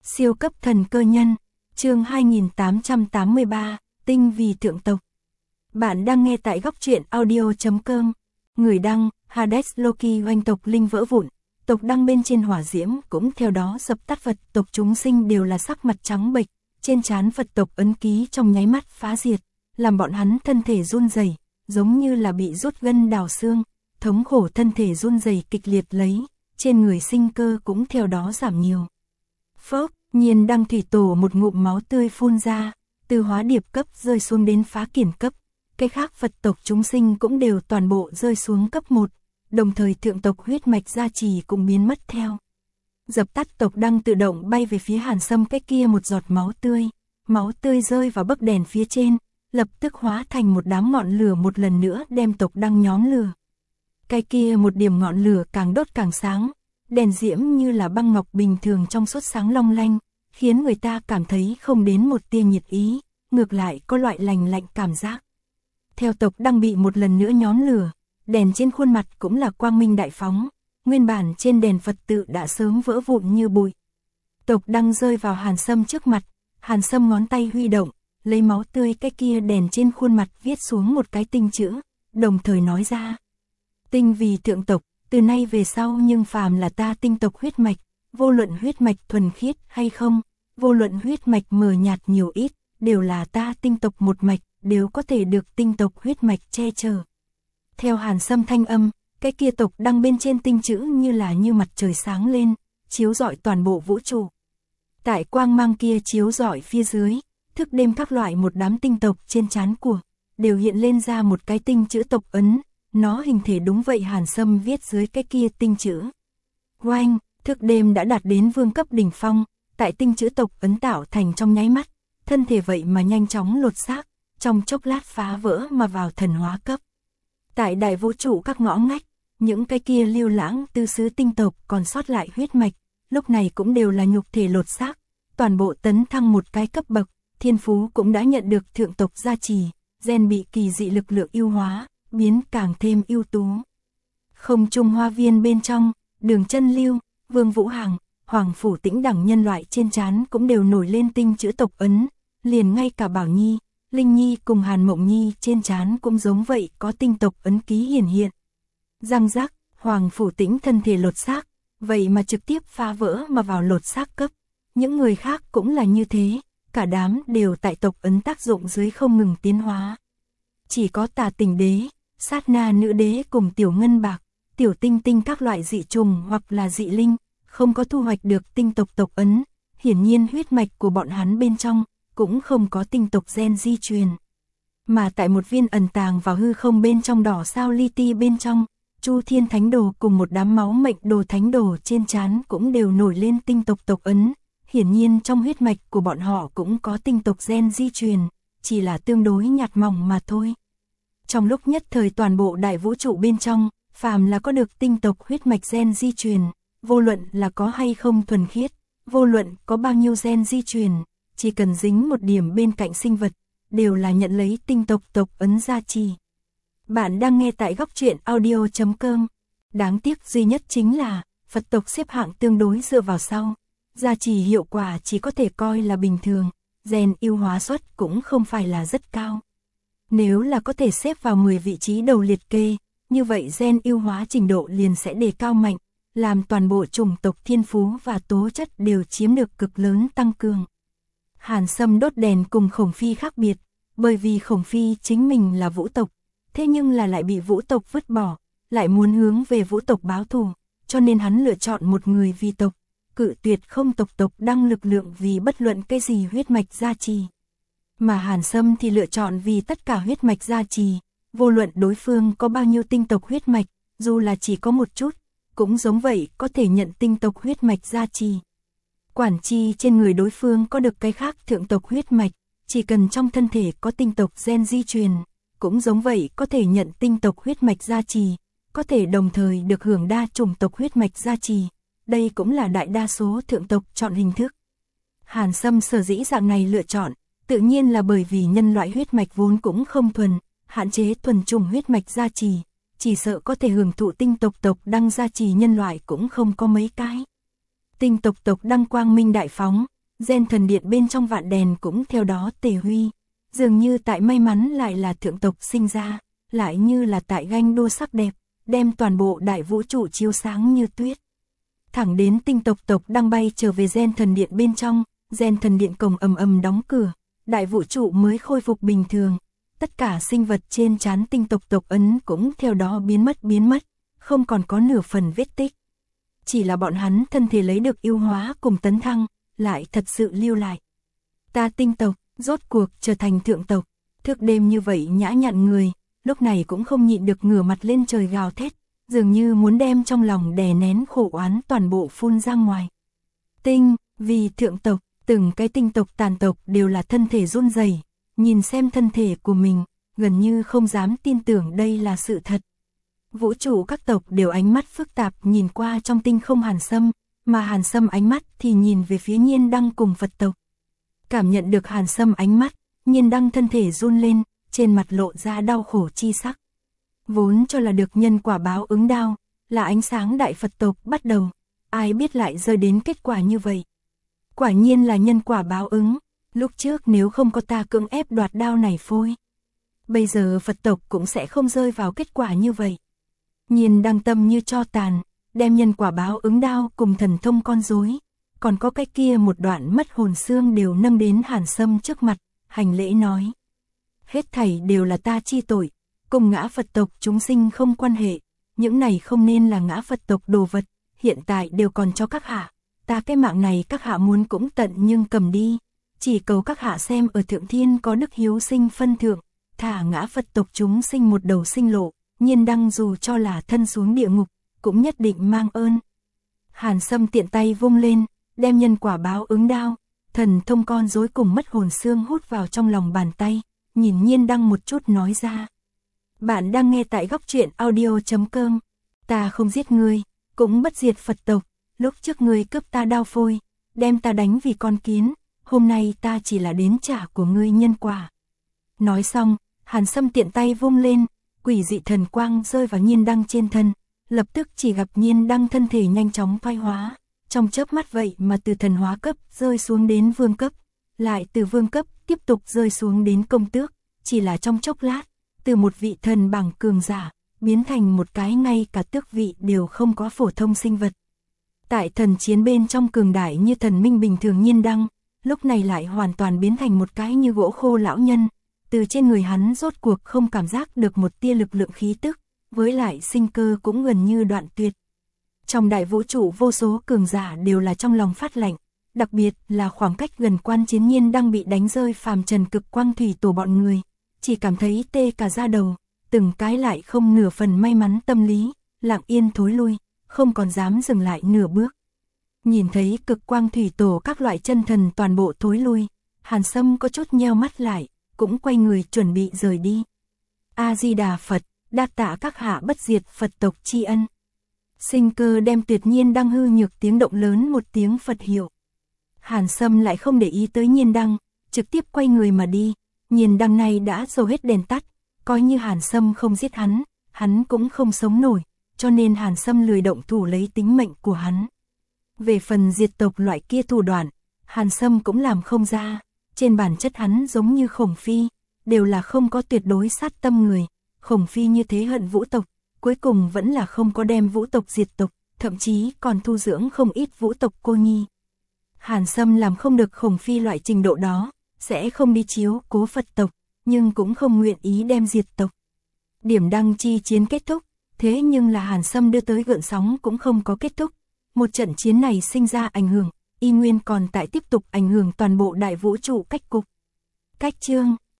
Siêu cấp thần cơ nhân, chương 2883, tinh vì thượng tộc. Bạn đang nghe tại góc truyện audio.com. Người đăng, Hades Loki oanh tộc linh vỡ vụn, tộc đăng bên trên hỏa diễm cũng theo đó dập tắt, vật tộc chúng sinh đều là sắc mặt trắng bệch, trên trán Phật tộc ấn ký trong nháy mắt phá diệt, làm bọn hắn thân thể run rẩy, giống như là bị rút gân đào xương, thống khổ thân thể run rẩy kịch liệt lấy, trên người sinh cơ cũng theo đó giảm nhiều. Phốc, Nhiên Đăng thủy tổ một ngụm máu tươi phun ra, từ hóa điệp cấp rơi xuống đến phá kiển cấp, cái khác Phật tộc chúng sinh cũng đều toàn bộ rơi xuống cấp 1, đồng thời thượng tộc huyết mạch gia trì cũng biến mất theo. Dập tắt tộc đăng tự động bay về phía Hàn Sâm, cái kia một giọt máu tươi rơi vào bấc đèn phía trên, lập tức hóa thành một đám ngọn lửa, một lần nữa đem tộc đăng nhóm lửa. Cái kia một điểm ngọn lửa càng đốt càng sáng, đèn diễm như là băng ngọc bình thường trong suốt sáng long lanh, khiến người ta cảm thấy không đến một tia nhiệt ý, ngược lại có loại lành lạnh cảm giác. Theo tộc đăng bị một lần nữa nhóm lửa, đèn trên khuôn mặt cũng là quang minh đại phóng, nguyên bản trên đèn Phật tự đã sớm vỡ vụn như bụi. Tộc đăng rơi vào Hàn Sâm trước mặt, Hàn Sâm ngón tay huy động, lấy máu tươi cái kia đèn trên khuôn mặt viết xuống một cái tinh chữ, đồng thời nói ra: tinh vì thượng tộc, từ nay về sau nhưng phàm là ta tinh tộc huyết mạch, vô luận huyết mạch thuần khiết hay không, vô luận huyết mạch mờ nhạt nhiều ít, đều là ta tinh tộc một mạch, đều có thể được tinh tộc huyết mạch che chở. Theo Hàn Sâm thanh âm, cái kia tộc đăng bên trên tinh chữ như mặt trời sáng lên, chiếu rọi toàn bộ vũ trụ. Tại quang mang kia chiếu rọi phía dưới, thức đêm các loại một đám tinh tộc trên trán của đều hiện lên ra một cái tinh chữ tộc ấn, nó hình thể đúng vậy Hàn Sâm viết dưới cái kia tinh chữ. Oanh, thức đêm đã đạt đến vương cấp đỉnh phong, tại tinh chữ tộc ấn tạo thành trong nháy mắt, thân thể vậy mà nhanh chóng lột xác, trong chốc lát phá vỡ mà vào thần hóa cấp. Tại đại vũ trụ các ngõ ngách, những cái kia lưu lãng tư xứ tinh tộc còn sót lại huyết mạch, lúc này cũng đều là nhục thể lột xác, toàn bộ tấn thăng một cái cấp bậc, thiên phú cũng đã nhận được thượng tộc gia trì, gen bị kỳ dị lực lượng ưu hóa, biến càng thêm ưu tú. Không trung hoa viên bên trong, Đường Chân Lưu, Vương Vũ Hằng, Hoàng Phủ Tĩnh đẳng nhân loại trên trán cũng đều nổi lên tinh chữ tộc ấn, liền ngay cả Bảo Nhi, Linh Nhi cùng Hàn Mộng Nhi trên trán cũng giống vậy có tinh tộc ấn ký hiển hiện. Răng rắc, Hoàng Phủ Tĩnh thân thể lột xác, vậy mà trực tiếp phá vỡ mà vào lột xác cấp. Những người khác cũng là như thế, cả đám đều tại tộc ấn tác dụng dưới không ngừng tiến hóa. Chỉ có Tà Tình Đế, Sát Na Nữ Đế cùng Tiểu Ngân Bạc, Tiểu Tinh Tinh các loại dị trùng hoặc là dị linh, không có thu hoạch được tinh tộc tộc ấn, hiển nhiên huyết mạch của bọn hắn bên trong cũng không có tinh tộc gen di truyền. Mà tại một viên ẩn tàng vào hư không bên trong đỏ sao li ti bên trong, Chu Thiên Thánh Đồ cùng một đám máu mệnh đồ thánh đồ trên trán cũng đều nổi lên tinh tộc tộc ấn, hiển nhiên trong huyết mạch của bọn họ cũng có tinh tộc gen di truyền, chỉ là tương đối nhạt mỏng mà thôi. Trong lúc nhất thời toàn bộ đại vũ trụ bên trong, phàm là có được tinh tộc huyết mạch gen di truyền, vô luận là có hay không thuần khiết, vô luận có bao nhiêu gen di truyền, chỉ cần dính một điểm bên cạnh sinh vật, đều là nhận lấy tinh tộc tộc ấn gia trì. Bạn đang nghe tại góc truyện audio.com. Đáng tiếc duy nhất chính là, Phật tộc xếp hạng tương đối dựa vào sau, gia trì hiệu quả chỉ có thể coi là bình thường, gen ưu hóa suất cũng không phải là rất cao. Nếu là có thể xếp vào 10 vị trí đầu liệt kê, như vậy gen ưu hóa trình độ liền sẽ đề cao mạnh, làm toàn bộ chủng tộc thiên phú và tố chất đều chiếm được cực lớn tăng cường. Hàn Sâm đốt đèn cùng Khổng Phi khác biệt, bởi vì Khổng Phi chính mình là vũ tộc, thế nhưng là lại bị vũ tộc vứt bỏ, lại muốn hướng về vũ tộc báo thù, cho nên hắn lựa chọn một người vì tộc, cự tuyệt không tộc đăng lực lượng vì bất luận cái gì huyết mạch gia trì. Mà Hàn Sâm thì lựa chọn vì tất cả huyết mạch gia trì, vô luận đối phương có bao nhiêu tinh tộc huyết mạch, dù là chỉ có một chút, cũng giống vậy có thể nhận tinh tộc huyết mạch gia trì. Quản chi trên người đối phương có được cái khác thượng tộc huyết mạch, chỉ cần trong thân thể có tinh tộc gen di truyền, cũng giống vậy có thể nhận tinh tộc huyết mạch gia trì, có thể đồng thời được hưởng đa chủng tộc huyết mạch gia trì. Đây cũng là đại đa số thượng tộc chọn hình thức. Hàn Sâm sở dĩ dạng này lựa chọn, tự nhiên là bởi vì nhân loại huyết mạch vốn cũng không thuần, hạn chế thuần chủng huyết mạch gia trì, chỉ sợ có thể hưởng thụ tinh tộc đăng gia trì nhân loại cũng không có mấy cái. Tinh tộc đăng quang minh đại phóng, gen thần điện bên trong vạn đèn cũng theo đó tề huy. Dường như tại may mắn lại là thượng tộc sinh ra, lại như là tại ganh đua sắc đẹp, đem toàn bộ đại vũ trụ chiếu sáng như tuyết. Thẳng đến tinh tộc đang bay trở về gen thần điện bên trong, gen thần điện cổng ầm ầm đóng cửa, đại vũ trụ mới khôi phục bình thường. Tất cả sinh vật trên trán tinh tộc ấn cũng theo đó biến mất, không còn có nửa phần vết tích. Chỉ là bọn hắn thân thể lấy được yêu hóa cùng tấn thăng, lại thật sự lưu lại. Ta tinh tộc, rốt cuộc trở thành thượng tộc, thức đêm như vậy nhã nhặn người, lúc này cũng không nhịn được ngửa mặt lên trời gào thét, dường như muốn đem trong lòng đè nén khổ oán toàn bộ phun ra ngoài. Tinh, vì thượng tộc, từng cái tinh tộc tàn tộc đều là thân thể run rẩy, nhìn xem thân thể của mình, gần như không dám tin tưởng đây là sự thật. Vũ trụ các tộc đều ánh mắt phức tạp nhìn qua trong tinh không Hàn Sâm, mà Hàn Sâm ánh mắt thì nhìn về phía Nhiên Đăng cùng Phật tộc. Cảm nhận được Hàn Sâm ánh mắt, Nhiên Đăng thân thể run lên, trên mặt lộ ra đau khổ chi sắc. Vốn cho là được nhân quả báo ứng đao, là ánh sáng đại Phật tộc bắt đầu, ai biết lại rơi đến kết quả như vậy. Quả nhiên là nhân quả báo ứng, lúc trước nếu không có ta cưỡng ép đoạt đao này phôi, bây giờ Phật tộc cũng sẽ không rơi vào kết quả như vậy. Nhiên Đăng tâm như tro tàn, đem nhân quả báo ứng đao cùng thần thông con rối, còn có cái kia một đoạn mất hồn xương đều nâng đến Hàn Sâm trước mặt, hành lễ nói. Hết thảy đều là ta chi tội, cùng ngã Phật tộc chúng sinh không quan hệ, những này không nên là ngã Phật tộc đồ vật, hiện tại đều còn cho các hạ, ta cái mạng này các hạ muốn cũng tận nhưng cầm đi, chỉ cầu các hạ xem ở thượng thiên có đức hiếu sinh phân thượng, thả ngã Phật tộc chúng sinh một đầu sinh lộ, Nhiên Đăng dù cho là thân xuống địa ngục, cũng nhất định mang ơn. Hàn Sâm tiện tay vung lên, đem nhân quả báo ứng đao, thần thông con rối cùng mất hồn xương hút vào trong lòng bàn tay, nhìn Nhiên Đăng một chút nói ra. Bạn đang nghe tại góc truyện audio.com, ta không giết ngươi, cũng bất diệt Phật tộc, lúc trước ngươi cướp ta đao phôi, đem ta đánh vì con kiến, hôm nay ta chỉ là đến trả của ngươi nhân quả. Nói xong, Hàn Sâm tiện tay vung lên, quỷ dị thần quang rơi vào Nhiên Đăng trên thân, lập tức chỉ gặp Nhiên Đăng thân thể nhanh chóng thoái hóa, trong chớp mắt vậy mà từ thần hóa cấp rơi xuống đến vương cấp, lại từ vương cấp tiếp tục rơi xuống đến công tước, chỉ là trong chốc lát, từ một vị thần bằng cường giả, biến thành một cái ngay cả tước vị đều không có phổ thông sinh vật. Tại thần chiến bên trong cường đại như thần minh bình thường Nhiên Đăng, lúc này lại hoàn toàn biến thành một cái như gỗ khô lão nhân, từ trên người hắn rốt cuộc không cảm giác được một tia lực lượng khí tức, với lại sinh cơ cũng gần như đoạn tuyệt. Trong đại vũ trụ vô số cường giả đều là trong lòng phát lạnh, đặc biệt là khoảng cách gần quan chiến Nhiên Đăng bị đánh rơi phàm trần cực quang thủy tổ bọn người, chỉ cảm thấy tê cả da đầu, từng cái lại không nửa phần may mắn tâm lý, lặng yên thối lui, không còn dám dừng lại nửa bước. Nhìn thấy cực quang thủy tổ các loại chân thần toàn bộ thối lui, Hàn Sâm có chút nheo mắt lại, cũng quay người chuẩn bị rời đi. A-di-đà Phật, đa tạ các hạ bất diệt Phật tộc tri ân. Sinh cơ đem tuyệt Nhiên Đăng hư nhược tiếng động lớn một tiếng Phật hiệu. Hàn Sâm lại không để ý tới Nhiên Đăng, trực tiếp quay người mà đi. Nhiên Đăng này đã dầu hết đèn tắt, coi như Hàn Sâm không giết hắn cũng không sống nổi, cho nên Hàn Sâm lười động thủ lấy tính mệnh của hắn. Về phần diệt tộc loại kia thủ đoạn, Hàn Sâm cũng làm không ra, trên bản chất hắn giống như Khổng Phi, đều là không có tuyệt đối sát tâm người. Khổng Phi như thế hận vũ tộc, cuối cùng vẫn là không có đem vũ tộc diệt tộc, thậm chí còn thu dưỡng không ít vũ tộc cô nhi. Hàn Sâm làm không được Khổng Phi loại trình độ đó, sẽ không đi chiếu cố Phật tộc, nhưng cũng không nguyện ý đem diệt tộc. Điểm đăng chi chiến kết thúc, thế nhưng là Hàn Sâm đưa tới gợn sóng cũng không có kết thúc. Một trận chiến này sinh ra ảnh hưởng, y nguyên còn tại tiếp tục ảnh hưởng toàn bộ đại vũ trụ cách cục. Cách chương